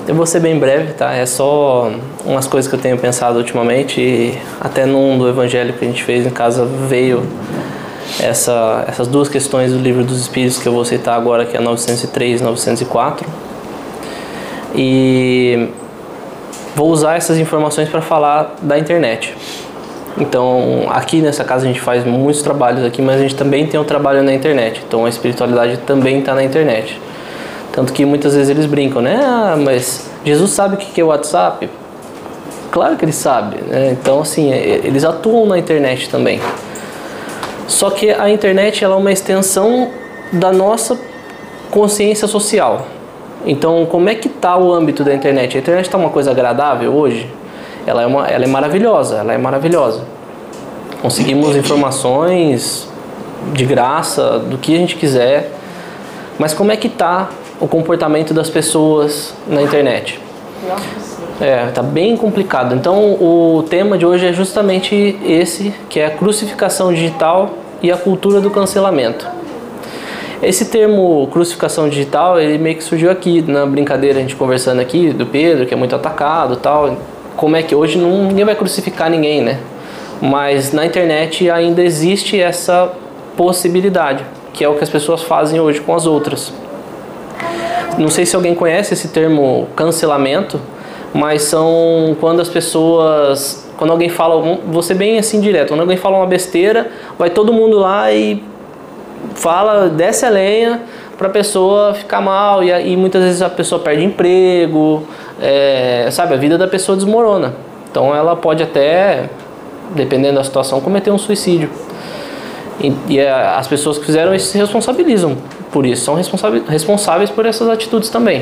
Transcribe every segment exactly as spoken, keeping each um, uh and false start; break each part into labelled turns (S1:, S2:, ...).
S1: Eu vou ser bem breve, tá? É só umas coisas que eu tenho pensado ultimamente e até num do evangelho que a gente fez em casa veio essa, essas duas questões do Livro dos Espíritos que eu vou citar agora, que é novecentos e três e novecentos e quatro. E vou usar essas informações para falar da internet. Então, aqui nessa casa a gente faz muitos trabalhos aqui, mas a gente também tem um trabalho na internet. Então, a espiritualidade também está na internet. Tanto que muitas vezes eles brincam, né? Ah, mas Jesus sabe o que é o WhatsApp? Claro que ele sabe, né? Então, assim, eles atuam na internet também. Só que a internet ela é uma extensão da nossa consciência social. Então, como é que está o âmbito da internet? A internet está uma coisa agradável hoje? Ela é, uma, ela é maravilhosa, ela é maravilhosa. Conseguimos informações de graça, do que a gente quiser. Mas como é que está o comportamento das pessoas na internet? É, tá bem complicado. Então o tema de hoje é justamente esse, que é a crucificação digital e a cultura do cancelamento. Esse termo crucificação digital, ele meio que surgiu aqui na brincadeira, a gente conversando aqui, do Pedro, que é muito atacado e tal. Como é que hoje não, ninguém vai crucificar ninguém, né? Mas na internet ainda existe essa possibilidade, que é o que as pessoas fazem hoje com as outras. Não sei se alguém conhece esse termo cancelamento, mas são quando as pessoas, quando alguém fala, vou ser bem assim direto, quando alguém fala uma besteira, vai todo mundo lá e fala, desce a lenha para a pessoa ficar mal, e, e muitas vezes a pessoa perde emprego, é, sabe, a vida da pessoa desmorona. Então ela pode até, dependendo da situação, cometer um suicídio. E, e as pessoas que fizeram isso se responsabilizam por isso, são responsáveis por essas atitudes também.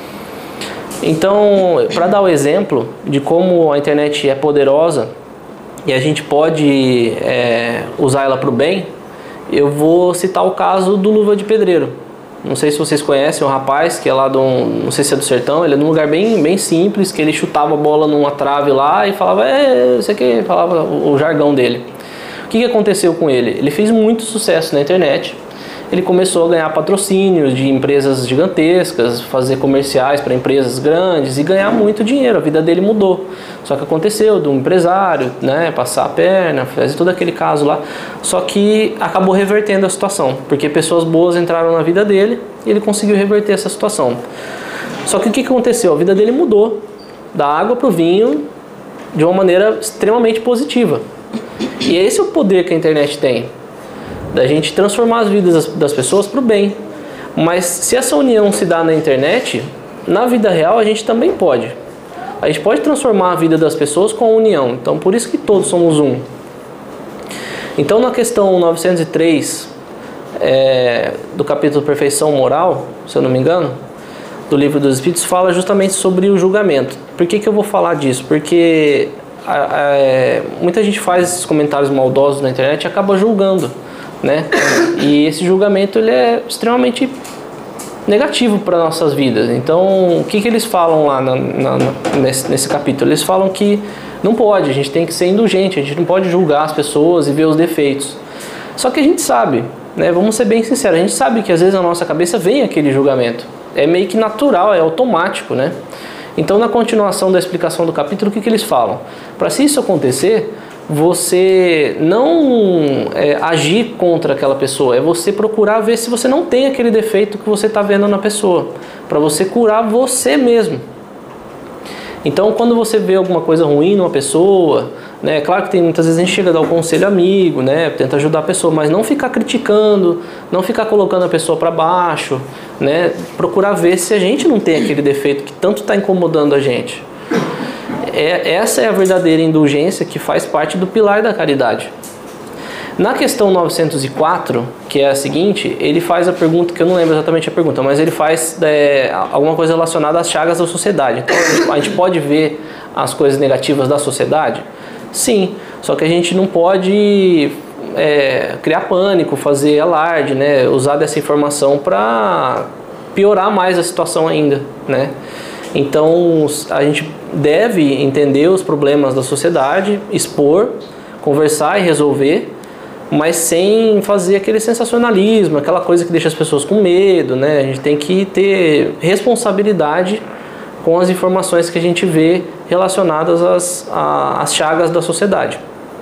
S1: Então, para dar o exemplo de como a internet é poderosa e a gente pode é, usar ela para o bem, eu vou citar o caso do Luva de Pedreiro. Não sei se vocês conhecem, um rapaz que é lá do, não sei se é do sertão, ele é de um lugar bem, bem simples, que ele chutava a bola numa trave lá e falava, é, isso aqui, falava o, o jargão dele. O que, que aconteceu com ele? Ele fez muito sucesso na internet. Ele começou a ganhar patrocínios de empresas gigantescas, fazer comerciais para empresas grandes e ganhar muito dinheiro. A vida dele mudou. Só que aconteceu de um empresário, né, passar a perna, fazer todo aquele caso lá. Só que acabou revertendo a situação, porque pessoas boas entraram na vida dele e ele conseguiu reverter essa situação. Só que o que aconteceu? A vida dele mudou da água para o vinho de uma maneira extremamente positiva. E esse é o poder que a internet tem, da gente transformar as vidas das, das pessoas para o bem. Mas se essa união se dá na internet, na vida real a gente também pode. A gente pode transformar a vida das pessoas com a união. Então por isso que todos somos um. Então na questão novecentos e três é, do capítulo Perfeição Moral, se eu não me engano, do Livro dos Espíritos, fala justamente sobre o julgamento. Por que que eu vou falar disso? Porque a, a, é, muita gente faz esses comentários maldosos na internet e acaba julgando, né? E esse julgamento ele é extremamente negativo para nossas vidas. Então, o que, que eles falam lá na, na, nesse, nesse capítulo? Eles falam que não pode, a gente tem que ser indulgente, a gente não pode julgar as pessoas e ver os defeitos. Só que a gente sabe, né? Vamos ser bem sinceros, a gente sabe que às vezes na nossa cabeça vem aquele julgamento. É meio que natural, é automático, né? Então, na continuação da explicação do capítulo, o que, que eles falam? Para se isso acontecer, você não é, agir contra aquela pessoa, é você procurar ver se você não tem aquele defeito que você está vendo na pessoa, para você curar você mesmo. Então, quando você vê alguma coisa ruim numa pessoa, né, claro que tem, muitas vezes a gente chega a dar um conselho amigo, né, tenta ajudar a pessoa, mas não ficar criticando, não ficar colocando a pessoa para baixo, né, procurar ver se a gente não tem aquele defeito que tanto está incomodando a gente. É, essa é a verdadeira indulgência que faz parte do pilar da caridade. Na questão novecentos e quatro, que é a seguinte, ele faz a pergunta, que eu não lembro exatamente a pergunta, mas ele faz é, alguma coisa relacionada às chagas da sociedade. Então a gente, a gente pode ver as coisas negativas da sociedade? Sim, só que a gente não pode é, criar pânico, fazer alarde, né, usar dessa informação para piorar mais a situação ainda, né? Então a gente deve entender os problemas da sociedade, expor, conversar e resolver, mas sem fazer aquele sensacionalismo, aquela coisa que deixa as pessoas com medo, né? A gente tem que ter responsabilidade com as informações que a gente vê relacionadas às, às chagas da sociedade.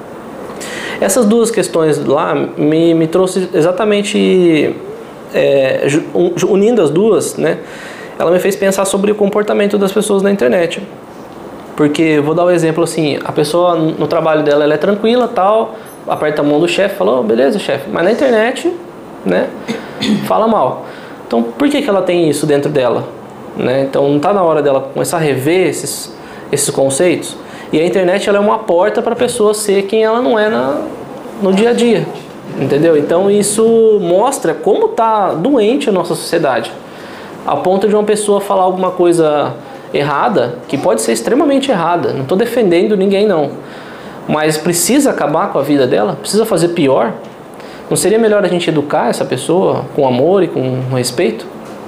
S1: Essas duas questões lá me, me trouxe exatamente, é, unindo as duas, né, ela me fez pensar sobre o comportamento das pessoas na internet. Porque, vou dar um exemplo assim, a pessoa no trabalho dela ela é tranquila, tal, aperta a mão do chefe, fala, oh, beleza, chefe, mas na internet, né, fala mal. Então, por que que ela tem isso dentro dela? Né? Então, não está na hora dela começar a rever esses, esses conceitos? E a internet ela é uma porta para a pessoa ser quem ela não é na, no dia a dia, entendeu? Então, isso mostra como está doente a nossa sociedade, a ponto de uma pessoa falar alguma coisa errada, que pode ser extremamente errada, não estou defendendo ninguém não, mas precisa acabar com a vida dela, precisa fazer pior. Não seria melhor a gente educar essa pessoa com amor e com respeito?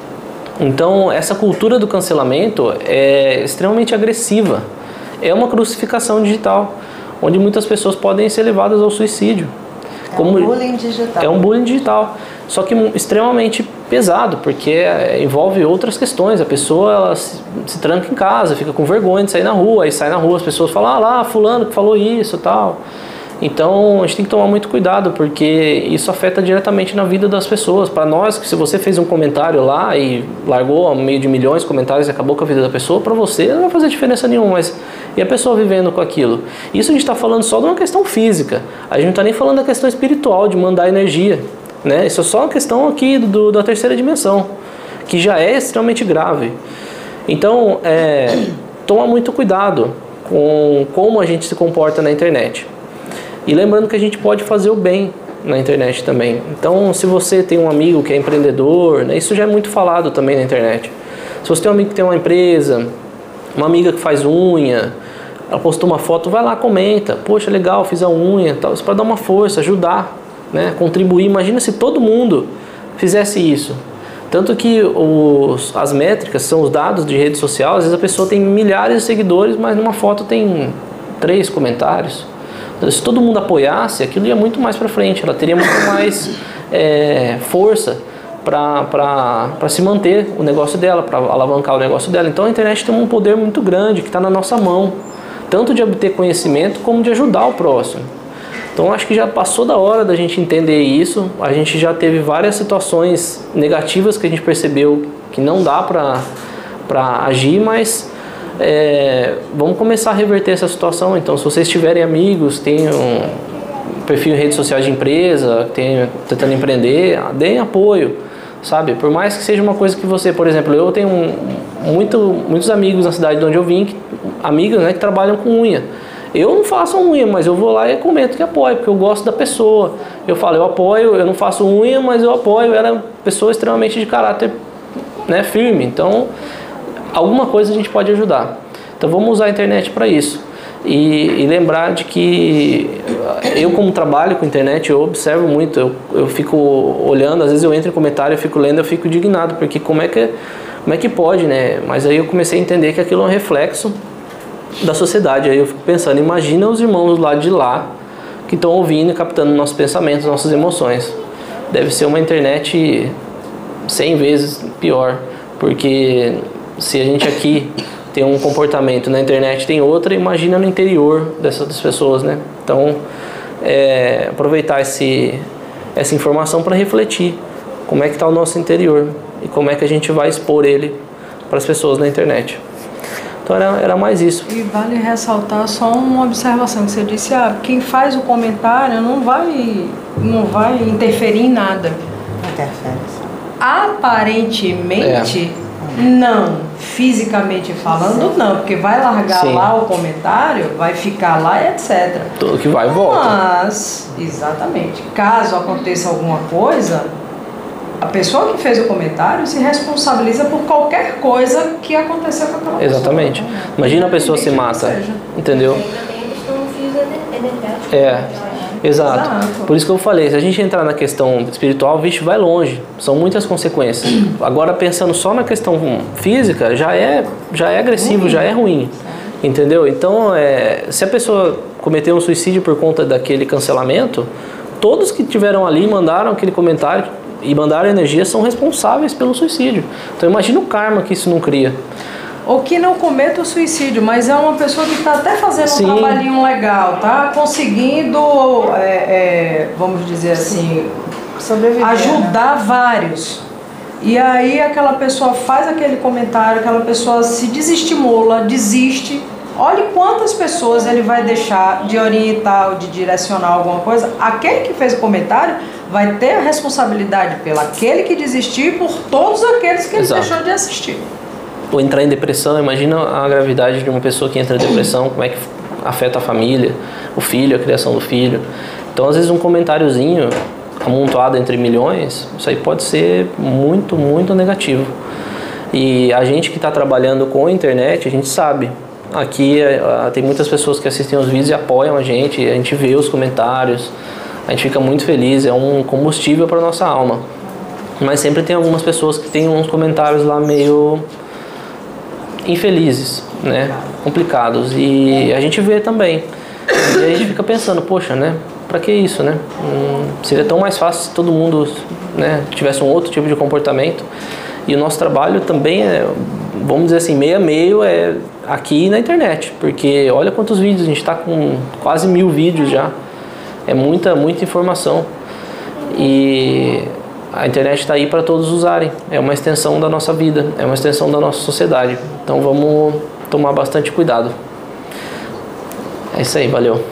S1: Então essa cultura do cancelamento é extremamente agressiva, é uma crucificação digital, onde muitas pessoas podem ser levadas ao suicídio.
S2: É
S1: Como
S2: um bullying digital.
S1: É um bullying digital, só que extremamente pesado, porque envolve outras questões. A pessoa ela se, se tranca em casa, fica com vergonha de sair na rua, aí sai na rua, as pessoas falam, ah lá, fulano que falou isso e tal. Então a gente tem que tomar muito cuidado, porque isso afeta diretamente na vida das pessoas. Para nós, que se você fez um comentário lá e largou a meio de milhões de comentários e acabou com a vida da pessoa, para você não vai fazer diferença nenhuma, mas e a pessoa vivendo com aquilo? Isso a gente está falando só de uma questão física, a gente não está nem falando da questão espiritual, de mandar energia, né? Isso é só uma questão aqui do, da terceira dimensão, que já é extremamente grave. Então, é, toma muito cuidado com como a gente se comporta na internet. E lembrando que a gente pode fazer o bem na internet também. Então, se você tem um amigo que é empreendedor, né, isso já é muito falado também na internet. Se você tem um amigo que tem uma empresa, uma amiga que faz unha, ela postou uma foto, vai lá, comenta. Poxa, legal, fiz a unha, tal. Isso para dar uma força, ajudar, né, contribuir. Imagina se todo mundo fizesse isso. Tanto que os, as métricas são os dados de rede social. Às vezes a pessoa tem milhares de seguidores, mas numa foto tem três comentários. Se todo mundo apoiasse, aquilo ia muito mais para frente, ela teria muito mais é, força para se manter o negócio dela, para alavancar o negócio dela. Então a internet tem um poder muito grande que está na nossa mão, tanto de obter conhecimento como de ajudar o próximo. Então acho que já passou da hora da gente entender isso. A gente já teve várias situações negativas que a gente percebeu que não dá para agir, mas É, vamos começar a reverter essa situação. Então, se vocês tiverem amigos, tenham um perfil em redes sociais de empresa, tenham, tentando empreender, deem apoio, sabe? Por mais que seja uma coisa que você, por exemplo, eu tenho muito, muitos amigos na cidade de onde eu vim, que, amigos, né, que trabalham com unha. Eu não faço unha, mas eu vou lá e comento que apoio, porque eu gosto da pessoa. Eu falo, eu apoio, eu não faço unha, mas eu apoio. Ela é uma pessoa extremamente de caráter, né, firme. Então, alguma coisa a gente pode ajudar. Então vamos usar a internet para isso. E, e lembrar de que eu, como trabalho com internet, eu observo muito, eu, eu fico olhando, às vezes eu entro em comentário, eu fico lendo, eu fico indignado, porque como é que, como é que pode, né? Mas aí eu comecei a entender que aquilo é um reflexo da sociedade. Aí eu fico pensando, imagina os irmãos lá de lá, que estão ouvindo e captando nossos pensamentos, nossas emoções. Deve ser uma internet cem vezes pior, porque se a gente aqui tem um comportamento, na internet tem outra, imagina no interior dessas pessoas, né? Então, é, aproveitar esse, essa informação para refletir como é que está o nosso interior e como é que a gente vai expor ele para as pessoas na internet. Então, era, era mais isso.
S3: E vale ressaltar só uma observação que você disse, ah, quem faz o comentário não vai, não vai interferir em nada.
S2: Interfere.
S3: Aparentemente... É. Não, fisicamente falando não, porque vai largar Sim. lá o comentário, vai ficar lá e etcétera.
S1: Tudo que vai e volta.
S3: Mas, exatamente, caso aconteça alguma coisa, a pessoa que fez o comentário se responsabiliza por qualquer coisa que aconteceu com aquela pessoa.
S1: Exatamente. Imagina a pessoa se mata, entendeu? É. Exato. Exato. Por isso que eu falei, se a gente entrar na questão espiritual, vixe, vai longe. São muitas consequências. Agora, pensando só na questão física, já é, já é agressivo, já é ruim. Entendeu? Então, é, se a pessoa cometeu um suicídio por conta daquele cancelamento, todos que tiveram ali, mandaram aquele comentário e mandaram energia, são responsáveis pelo suicídio. Então, imagina o karma que isso não cria.
S3: ou que não cometa o suicídio, mas é uma pessoa que está até fazendo
S1: Sim.
S3: um trabalhinho legal, tá conseguindo, é, é, vamos dizer assim,
S2: sobreviver,
S3: ajudar
S2: né?
S3: vários. E aí aquela pessoa faz aquele comentário, aquela pessoa se desestimula, desiste. Olhe quantas pessoas ele vai deixar de orientar ou de direcionar alguma coisa. Aquele que fez o comentário vai ter a responsabilidade pelo aquele que desistiu e por todos aqueles que ele
S1: Exato.
S3: deixou de assistir.
S1: Ou entrar em depressão, imagina a gravidade de uma pessoa que entra em depressão, como é que afeta a família, o filho, a criação do filho. Então, às vezes, um comentáriozinho amontoado entre milhões, isso aí pode ser muito, muito negativo. E a gente que está trabalhando com a internet, a gente sabe. Aqui tem muitas pessoas que assistem os vídeos e apoiam a gente, a gente vê os comentários, a gente fica muito feliz, é um combustível para nossa alma. Mas sempre tem algumas pessoas que têm uns comentários lá meio infelizes, né? Complicados, e a gente vê também. E a gente fica pensando, poxa, né? Pra que isso, né? Hum, seria tão mais fácil se todo mundo, né, tivesse um outro tipo de comportamento. E o nosso trabalho também é, vamos dizer assim, meio a meio é aqui na internet, porque olha quantos vídeos, a gente está com quase mil vídeos já. É muita, muita informação. E a internet está aí para todos usarem. É uma extensão da nossa vida, é uma extensão da nossa sociedade. Então vamos tomar bastante cuidado. É isso aí, valeu.